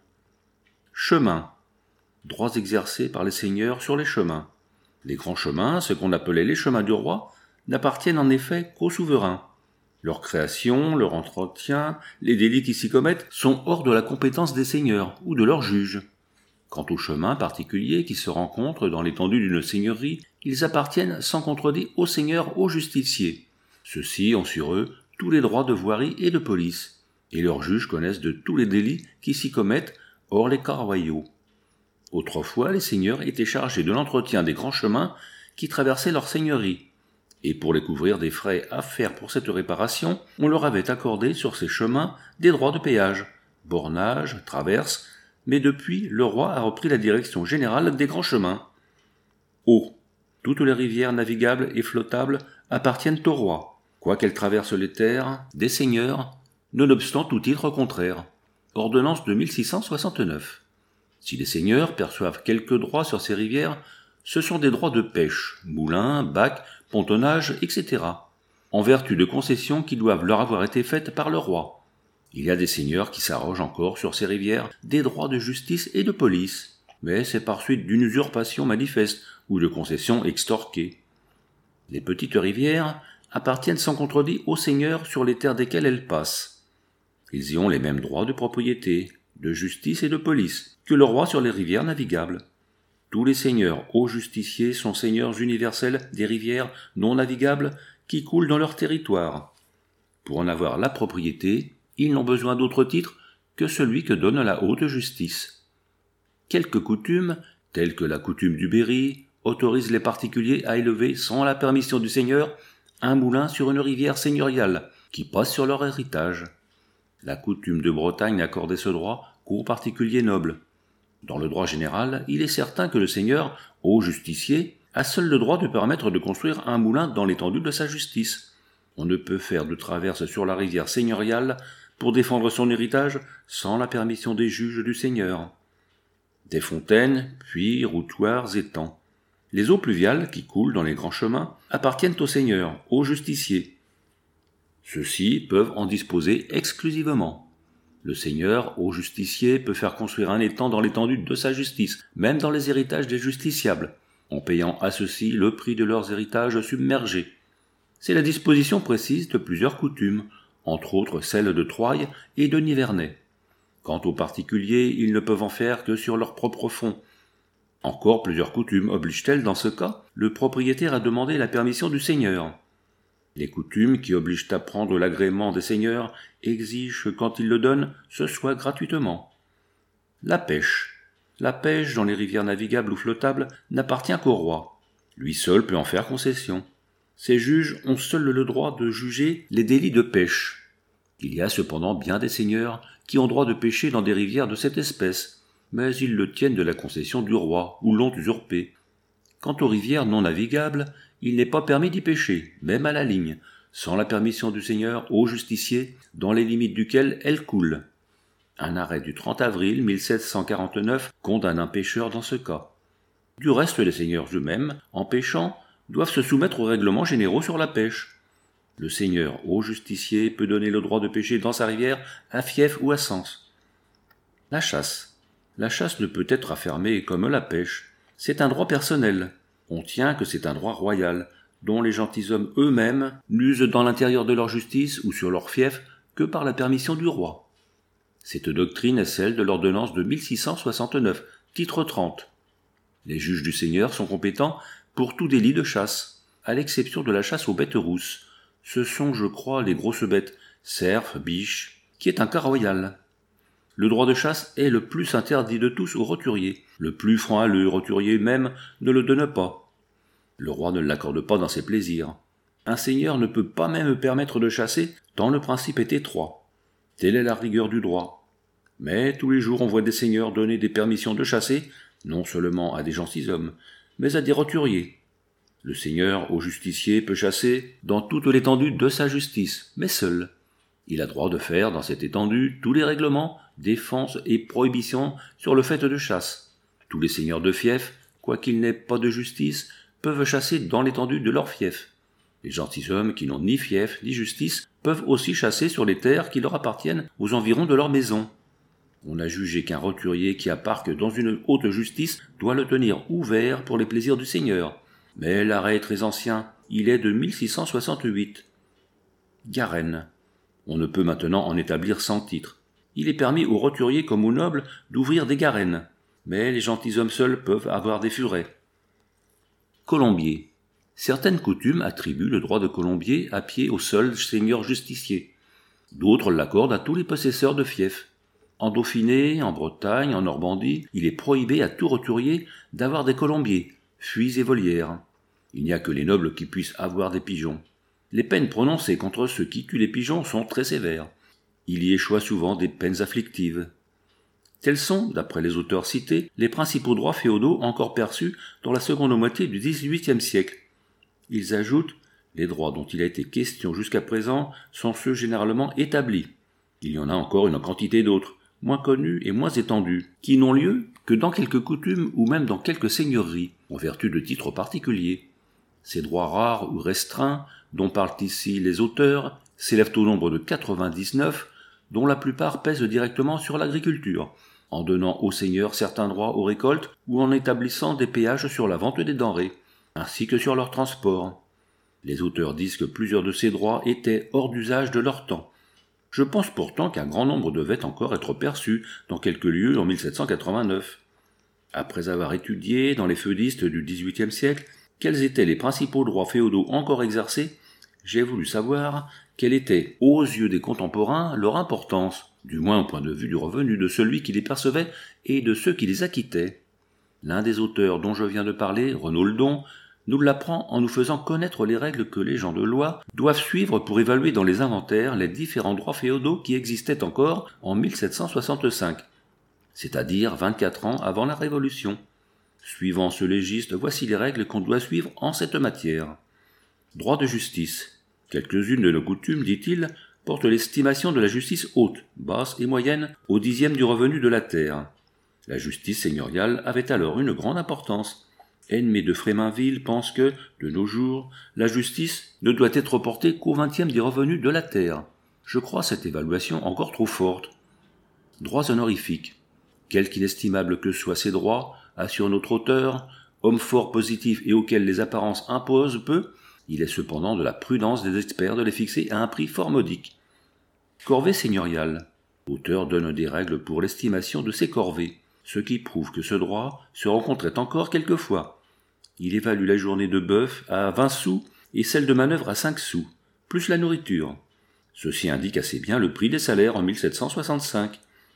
Chemin. Droits exercés par les seigneurs sur les chemins. Les grands chemins, ce qu'on appelait les chemins du roi, n'appartiennent en effet qu'aux souverains. Leur création, leur entretien, les délits qui s'y commettent sont hors de la compétence des seigneurs ou de leurs juges. Quant aux chemins particuliers qui se rencontrent dans l'étendue d'une seigneurie, ils appartiennent sans contredit aux seigneurs, aux justiciers. Ceux-ci ont sur eux tous les droits de voirie et de police, et leurs juges connaissent de tous les délits qui s'y commettent hors les cas royaux. Autrefois, les seigneurs étaient chargés de l'entretien des grands chemins qui traversaient leur seigneurie, et pour les couvrir des frais à faire pour cette réparation, on leur avait accordé sur ces chemins des droits de péage, bornage, traverse, mais depuis, le roi a repris la direction générale des grands chemins. Eau. Toutes les rivières navigables et flottables appartiennent au roi, quoiqu'elles traversent les terres des seigneurs, nonobstant tout titre contraire. Ordonnance de mille six cent soixante-neuf. Si les seigneurs perçoivent quelques droits sur ces rivières, ce sont des droits de pêche, moulins, bacs, pontonnage, et cetera, en vertu de concessions qui doivent leur avoir été faites par le roi. Il y a des seigneurs qui s'arrogent encore sur ces rivières des droits de justice et de police, mais c'est par suite d'une usurpation manifeste ou de concessions extorquées. Les petites rivières appartiennent sans contredit aux seigneurs sur les terres desquelles elles passent. Ils y ont les mêmes droits de propriété, de justice et de police que le roi sur les rivières navigables. Tous les seigneurs hauts justiciers sont seigneurs universels des rivières non navigables qui coulent dans leur territoire. Pour en avoir la propriété, ils n'ont besoin d'autre titre que celui que donne la haute justice. Quelques coutumes, telles que la coutume du Berry, autorisent les particuliers à élever, sans la permission du seigneur, un moulin sur une rivière seigneuriale qui passe sur leur héritage. La coutume de Bretagne n'accordait ce droit qu'aux particuliers nobles. Dans le droit général, il est certain que le seigneur, haut justicier, a seul le droit de permettre de construire un moulin dans l'étendue de sa justice. On ne peut faire de traverse sur la rivière seigneuriale pour défendre son héritage sans la permission des juges du seigneur. Des fontaines, puits, routoirs, étangs. Les eaux pluviales qui coulent dans les grands chemins appartiennent aux seigneurs, aux justiciers. Ceux-ci peuvent en disposer exclusivement. Le seigneur, au justicier, peut faire construire un étang dans l'étendue de sa justice, même dans les héritages des justiciables, en payant à ceux-ci le prix de leurs héritages submergés. C'est la disposition précise de plusieurs coutumes, entre autres celles de Troyes et de Nivernais. Quant aux particuliers, ils ne peuvent en faire que sur leur propre fonds. Encore plusieurs coutumes obligent-elles, dans ce cas, le propriétaire à demander la permission du seigneur. Les coutumes qui obligent à prendre l'agrément des seigneurs exigent que quand ils le donnent, ce soit gratuitement. La pêche. La pêche dans les rivières navigables ou flottables n'appartient qu'au roi. Lui seul peut en faire concession. Ces juges ont seuls le droit de juger les délits de pêche. Il y a cependant bien des seigneurs qui ont droit de pêcher dans des rivières de cette espèce, mais ils le tiennent de la concession du roi ou l'ont usurpé. Quant aux rivières non navigables, il n'est pas permis d'y pêcher, même à la ligne, sans la permission du seigneur au justicier, dans les limites duquel elles coulent. Un arrêt du trente avril mille sept cent quarante-neuf condamne un pêcheur dans ce cas. Du reste, les seigneurs eux-mêmes, en pêchant, doivent se soumettre aux règlements généraux sur la pêche. Le seigneur au justicier peut donner le droit de pêcher dans sa rivière à fief ou à sens. La chasse. La chasse ne peut être affermée comme la pêche. C'est un droit personnel. On tient que c'est un droit royal, dont les gentilshommes eux-mêmes n'usent dans l'intérieur de leur justice ou sur leur fief que par la permission du roi. Cette doctrine est celle de l'ordonnance de mille six cent soixante-neuf, titre trente. Les juges du Seigneur sont compétents pour tout délit de chasse, à l'exception de la chasse aux bêtes rousses. Ce sont, je crois, les grosses bêtes, cerfs, biches, qui est un cas royal. Le droit de chasse est le plus interdit de tous aux roturiers. Le plus franc à le roturier même ne le donne pas. Le roi ne l'accorde pas dans ses plaisirs. Un seigneur ne peut pas même permettre de chasser tant le principe est étroit. Telle est la rigueur du droit. Mais tous les jours on voit des seigneurs donner des permissions de chasser, non seulement à des gentilshommes, mais à des roturiers. Le seigneur, au justicier, peut chasser dans toute l'étendue de sa justice, mais seul. Il a droit de faire dans cette étendue tous les règlements, défenses et prohibitions sur le fait de chasse. Tous les seigneurs de fief, quoiqu'ils n'aient pas de justice, peuvent chasser dans l'étendue de leur fief. Les gentilshommes qui n'ont ni fief ni justice peuvent aussi chasser sur les terres qui leur appartiennent aux environs de leur maison. On a jugé qu'un roturier qui apparque dans une haute justice doit le tenir ouvert pour les plaisirs du seigneur. Mais l'arrêt est très ancien, il est de mille six cent soixante-huit. Garenne. On ne peut maintenant en établir sans titre. Il est permis aux roturiers comme aux nobles d'ouvrir des garennes, mais les gentilshommes seuls peuvent avoir des furets. Colombier. Certaines coutumes attribuent le droit de colombier à pied au seul seigneur justicier. D'autres l'accordent à tous les possesseurs de fief. En Dauphiné, en Bretagne, en Normandie, il est prohibé à tout roturier d'avoir des colombiers, fuies et volières. Il n'y a que les nobles qui puissent avoir des pigeons. Les peines prononcées contre ceux qui tuent les pigeons sont très sévères. Il y échoit souvent des peines afflictives. Tels sont, d'après les auteurs cités, les principaux droits féodaux encore perçus dans la seconde moitié du dix-huitième siècle. Ils ajoutent « Les droits dont il a été question jusqu'à présent sont ceux généralement établis. Il y en a encore une quantité d'autres, moins connus et moins étendus, qui n'ont lieu que dans quelques coutumes ou même dans quelques seigneuries, en vertu de titres particuliers. Ces droits rares ou restreints, dont parlent ici les auteurs, s'élèvent au nombre de quatre-vingt-dix-neuf, dont la plupart pèsent directement sur l'agriculture, en donnant aux seigneurs certains droits aux récoltes ou en établissant des péages sur la vente des denrées, ainsi que sur leur transport. Les auteurs disent que plusieurs de ces droits étaient hors d'usage de leur temps. Je pense pourtant qu'un grand nombre devaient encore être perçus dans quelques lieux en mille sept cent quatre-vingt-neuf. Après avoir étudié dans les feudistes du dix-huitième siècle quels étaient les principaux droits féodaux encore exercés, j'ai voulu savoir quelle était, aux yeux des contemporains, leur importance, du moins au point de vue du revenu de celui qui les percevait et de ceux qui les acquittaient. L'un des auteurs dont je viens de parler, Renaud Ledon, nous l'apprend en nous faisant connaître les règles que les gens de loi doivent suivre pour évaluer dans les inventaires les différents droits féodaux qui existaient encore en mille sept cent soixante-cinq, c'est-à-dire vingt-quatre ans avant la Révolution. Suivant ce légiste, voici les règles qu'on doit suivre en cette matière. Droit de justice. Quelques-unes de nos coutumes, dit-il, portent l'estimation de la justice haute, basse et moyenne au dixième du revenu de la terre. La justice seigneuriale avait alors une grande importance. Ennemi de Fréminville pense que, de nos jours, la justice ne doit être portée qu'au vingtième des revenus de la terre. Je crois cette évaluation encore trop forte. Droits honorifiques. Quelque inestimables que soient ces droits, assure notre auteur, homme fort positif et auquel les apparences imposent peu, il est cependant de la prudence des experts de les fixer à un prix fort modique. Corvée seigneuriale. L'auteur donne des règles pour l'estimation de ces corvées, ce qui prouve que ce droit se rencontrait encore quelquefois. Il évalue la journée de bœuf à vingt sous et celle de manœuvre à cinq sous, plus la nourriture. Ceci indique assez bien le prix des salaires en mille sept cent soixante-cinq.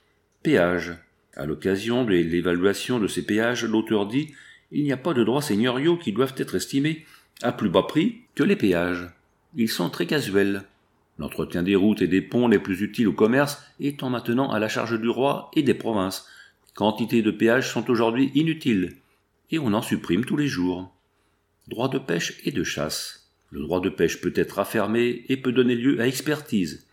Péage. À l'occasion de l'évaluation de ces péages, l'auteur dit « Il n'y a pas de droits seigneuriaux qui doivent être estimés à plus bas prix que les péages. Ils sont très casuels. L'entretien des routes et des ponts les plus utiles au commerce étant maintenant à la charge du roi et des provinces. Quantité de péages sont aujourd'hui inutiles, et on en supprime tous les jours. Droit de pêche et de chasse. Le droit de pêche peut être affermé et peut donner lieu à expertise.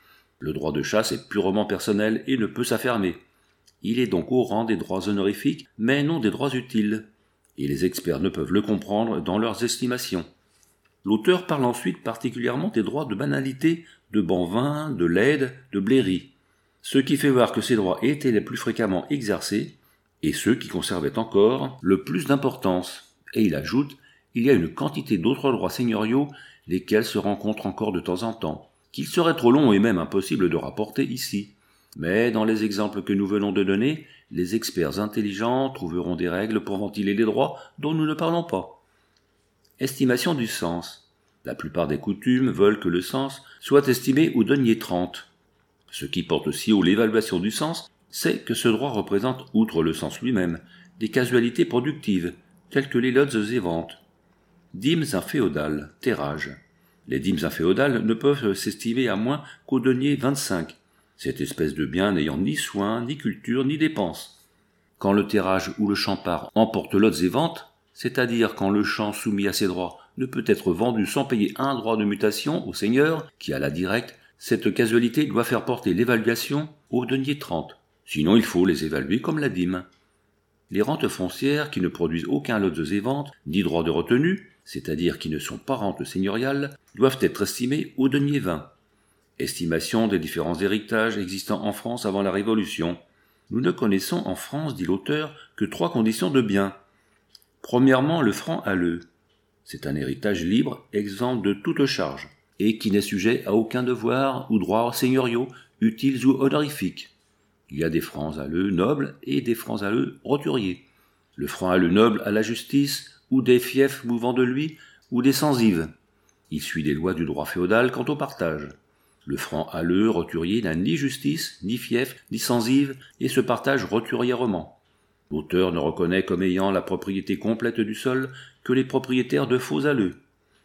Le droit de chasse est purement personnel et ne peut s'affermer. Il est donc au rang des droits honorifiques, mais non des droits utiles, et les experts ne peuvent le comprendre dans leurs estimations. L'auteur parle ensuite particulièrement des droits de banalité, de Banvin, de Laide, de Bléry, ce qui fait voir que ces droits étaient les plus fréquemment exercés, et ceux qui conservaient encore le plus d'importance. Et il ajoute, il y a une quantité d'autres droits seigneuriaux, lesquels se rencontrent encore de temps en temps, qu'il serait trop long et même impossible de rapporter ici. Mais dans les exemples que nous venons de donner, les experts intelligents trouveront des règles pour ventiler les droits dont nous ne parlons pas. Estimation du sens. La plupart des coutumes veulent que le sens soit estimé au denier trente. Ce qui porte aussi haut l'évaluation du sens, c'est que ce droit représente, outre le sens lui-même, des casualités productives, telles que les lods et ventes. Dîmes inféodales, terrage. Les dîmes inféodales ne peuvent s'estimer à moins qu'au denier vingt-cinq, cette espèce de bien n'ayant ni soin, ni culture, ni dépenses. Quand le terrage ou le champard emporte lots et ventes, c'est-à-dire quand le champ soumis à ses droits ne peut être vendu sans payer un droit de mutation au seigneur, qui a la directe, cette casualité doit faire porter l'évaluation au denier trente. Sinon il faut les évaluer comme la dîme. Les rentes foncières qui ne produisent aucun lots et ventes, ni droit de retenue, c'est-à-dire qui ne sont pas rentes seigneuriales, doivent être estimées au denier vingt. Estimation des différents héritages existants en France avant la Révolution. Nous ne connaissons en France, dit l'auteur, que trois conditions de biens. Premièrement, le franc alleux. C'est un héritage libre, exempt de toute charge, et qui n'est sujet à aucun devoir ou droits seigneuriaux, utiles ou honorifiques. Il y a des francs alleux nobles et des francs alleux roturiers. Le franc alleux noble à la justice, ou des fiefs mouvant de lui, ou des censives. Il suit les lois du droit féodal quant au partage. Le franc alleux roturier n'a ni justice, ni fief, ni censive, et se partage roturièrement. L'auteur ne reconnaît comme ayant la propriété complète du sol que les propriétaires de faux alleux.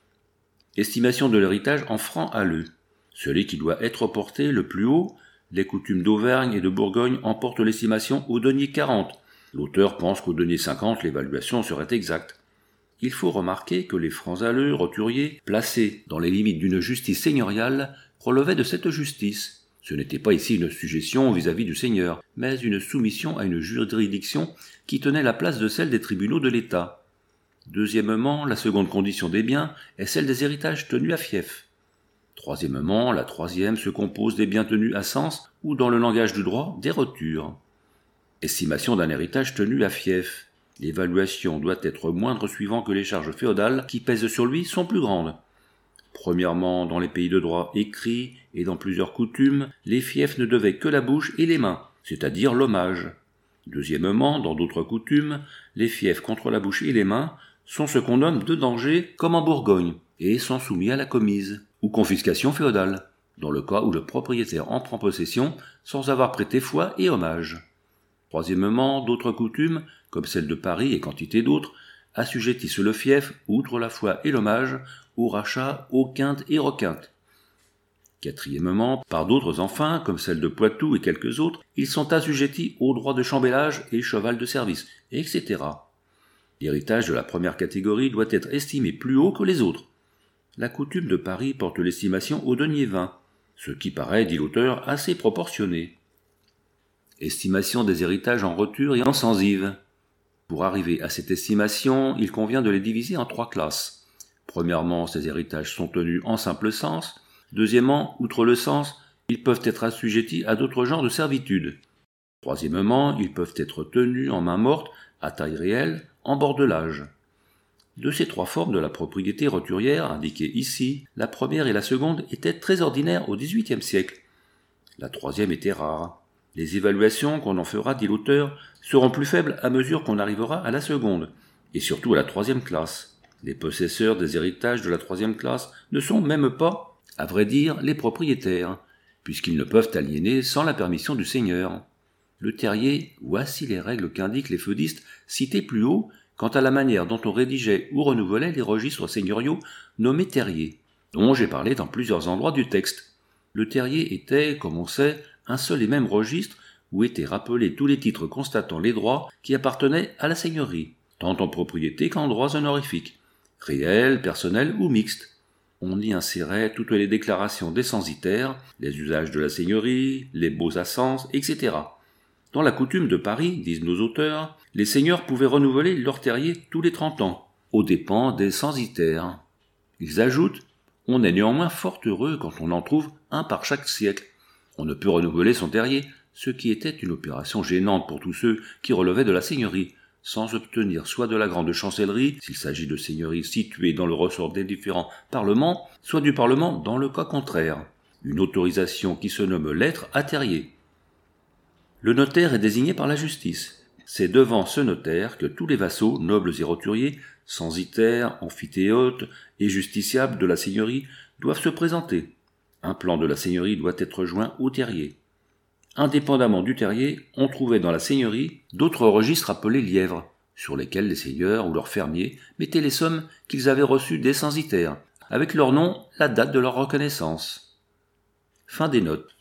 Estimation de l'héritage en franc alleux. Celui qui doit être porté le plus haut, les coutumes d'Auvergne et de Bourgogne emportent l'estimation au denier quarante. L'auteur pense qu'au denier cinquante, l'évaluation serait exacte. Il faut remarquer que les francs alleux roturiers, placés dans les limites d'une justice seigneuriale, relevaient de cette justice. Ce n'était pas ici une sujétion vis-à-vis du seigneur, mais une soumission à une juridiction qui tenait la place de celle des tribunaux de l'État. Deuxièmement, la seconde condition des biens est celle des héritages tenus à fief. Troisièmement, la troisième se compose des biens tenus à sens ou, dans le langage du droit, des rotures. Estimation d'un héritage tenu à fief. L'évaluation doit être moindre suivant que les charges féodales qui pèsent sur lui sont plus grandes. Premièrement, dans les pays de droit écrit et dans plusieurs coutumes, les fiefs ne devaient que la bouche et les mains, c'est-à-dire l'hommage. Deuxièmement, dans d'autres coutumes, les fiefs contre la bouche et les mains sont ce qu'on nomme de danger, comme en Bourgogne, et sont soumis à la commise, ou confiscation féodale, dans le cas où le propriétaire en prend possession sans avoir prêté foi et hommage. Troisièmement, d'autres coutumes, comme celle de Paris et quantité d'autres, assujettissent le fief, outre la foi et l'hommage, au rachat, aux quintes et requintes. Quatrièmement, par d'autres enfin, comme celle de Poitou et quelques autres, ils sont assujettis aux droits de chambellage et cheval de service, et cetera. L'héritage de la première catégorie doit être estimé plus haut que les autres. La coutume de Paris porte l'estimation au denier vingt, ce qui paraît, dit l'auteur, assez proportionné. Estimation des héritages en roture et en censive. Pour arriver à cette estimation, il convient de les diviser en trois classes. Premièrement, ces héritages sont tenus en simple sens. Deuxièmement, outre le sens, ils peuvent être assujettis à d'autres genres de servitudes. Troisièmement, ils peuvent être tenus en main morte, à taille réelle, en bordelage. De ces trois formes de la propriété roturière indiquées ici, la première et la seconde étaient très ordinaires au dix-huitième siècle. La troisième était rare. Les évaluations qu'on en fera, dit l'auteur, seront plus faibles à mesure qu'on arrivera à la seconde, et surtout à la troisième classe. Les possesseurs des héritages de la troisième classe ne sont même pas, à vrai dire, les propriétaires, puisqu'ils ne peuvent aliéner sans la permission du seigneur. Le terrier, voici les règles qu'indiquent les feudistes cités plus haut quant à la manière dont on rédigeait ou renouvelait les registres seigneuriaux nommés terriers, dont j'ai parlé dans plusieurs endroits du texte. Le terrier était, comme on sait, un seul et même registre où étaient rappelés tous les titres constatant les droits qui appartenaient à la seigneurie, tant en propriété qu'en droits honorifiques, réels, personnels ou mixtes. On y insérait toutes les déclarations des censitaires, les usages de la seigneurie, les baux à cens, et cetera. Dans la coutume de Paris, disent nos auteurs, les seigneurs pouvaient renouveler leur terrier tous les trente ans, aux dépens des censitaires. Ils ajoutent « On est néanmoins fort heureux quand on en trouve un par chaque siècle. On ne peut renouveler son terrier, ce qui était une opération gênante pour tous ceux qui relevaient de la seigneurie, sans obtenir soit de la grande chancellerie, s'il s'agit de seigneuries situées dans le ressort des différents parlements, soit du parlement dans le cas contraire, une autorisation qui se nomme lettre à terrier. Le notaire est désigné par la justice. C'est devant ce notaire que tous les vassaux, nobles et roturiers, censitaires, amphithéotes et justiciables de la seigneurie doivent se présenter. Un plan de la seigneurie doit être joint au terrier. Indépendamment du terrier, on trouvait dans la seigneurie d'autres registres appelés lièvres, sur lesquels les seigneurs ou leurs fermiers mettaient les sommes qu'ils avaient reçues des censitaires, avec leur nom, la date de leur reconnaissance. Fin des notes.